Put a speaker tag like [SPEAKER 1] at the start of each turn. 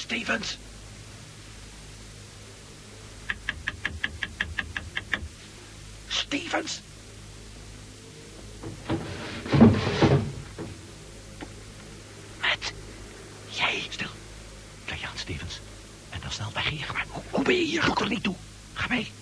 [SPEAKER 1] Stevens! Stevens! Matt, jij stil. Kijk je aan, Stevens. En dan snel weg hier. Maar hoe ben je hier gekomen? Niet toe. Ga mee.